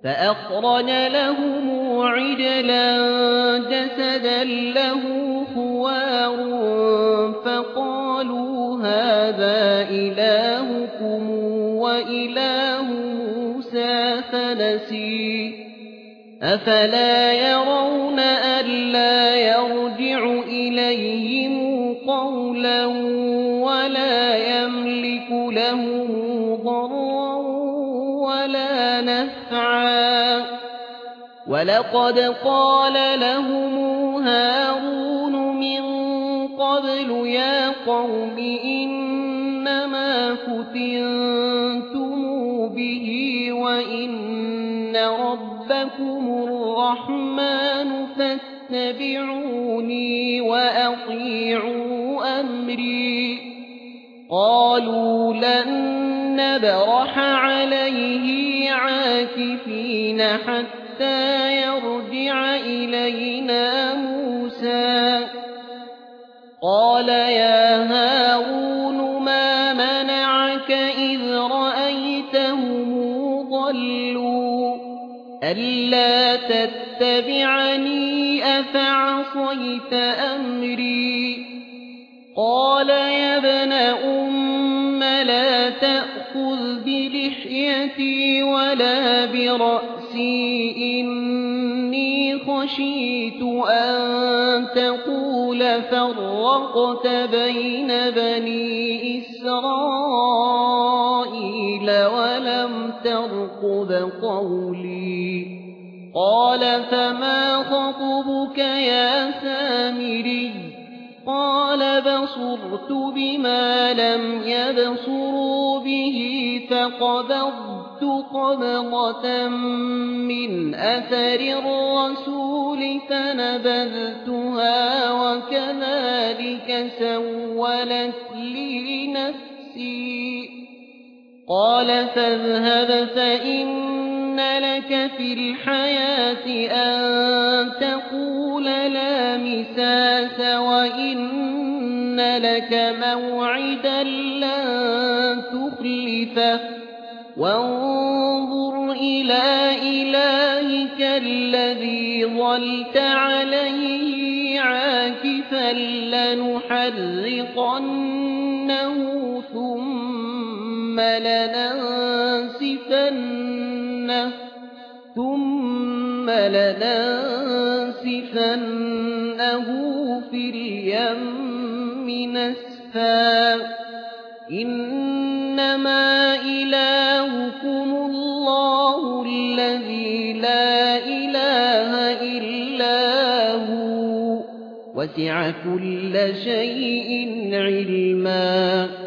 فأخرج لهم عجلا جسدا له خوار فقالوا هذا إلهكم وإله موسى فنسي أفلا يرون ألا يرجع إليهم قولا ولا يملك لهم ضرا ولا نفعا ولقد قال لهم هارون من قبل يا قوم إنما فتنتم به وإن ربكم الرحمن فاتبعوني وأطيعوا أمري قالوا لن نبرح عليه عاكفين حتى يرجع إلينا موسى قال يا هارون ما منعك إذ رأيتهم ضلوا ألا تتبعني أفعصيت أمري قال يا ابن أم لا تأخذ بلحيتي ولا برأسي إني خشيت أن تقول فرقت بين بني إسرائيل ولم ترقب قولي قال فما خطبك يا سامري قال بصرت بما لم يبصروا به فقبضت قبضة من أثر الرسول فنبذتها وكذلك سولت لي نفسي قال فاذهب فإن لك في الحياة أن تقول لا مساس وإن لك موعدا لن تخلفه وانظر إلى إلهك الذي ظلت عليه عاكفا لنحرقنه ثم لننسفنه في اليم نسفا إنما إلهكم الله الذي لا إله إلا هو وسع كل شيء علما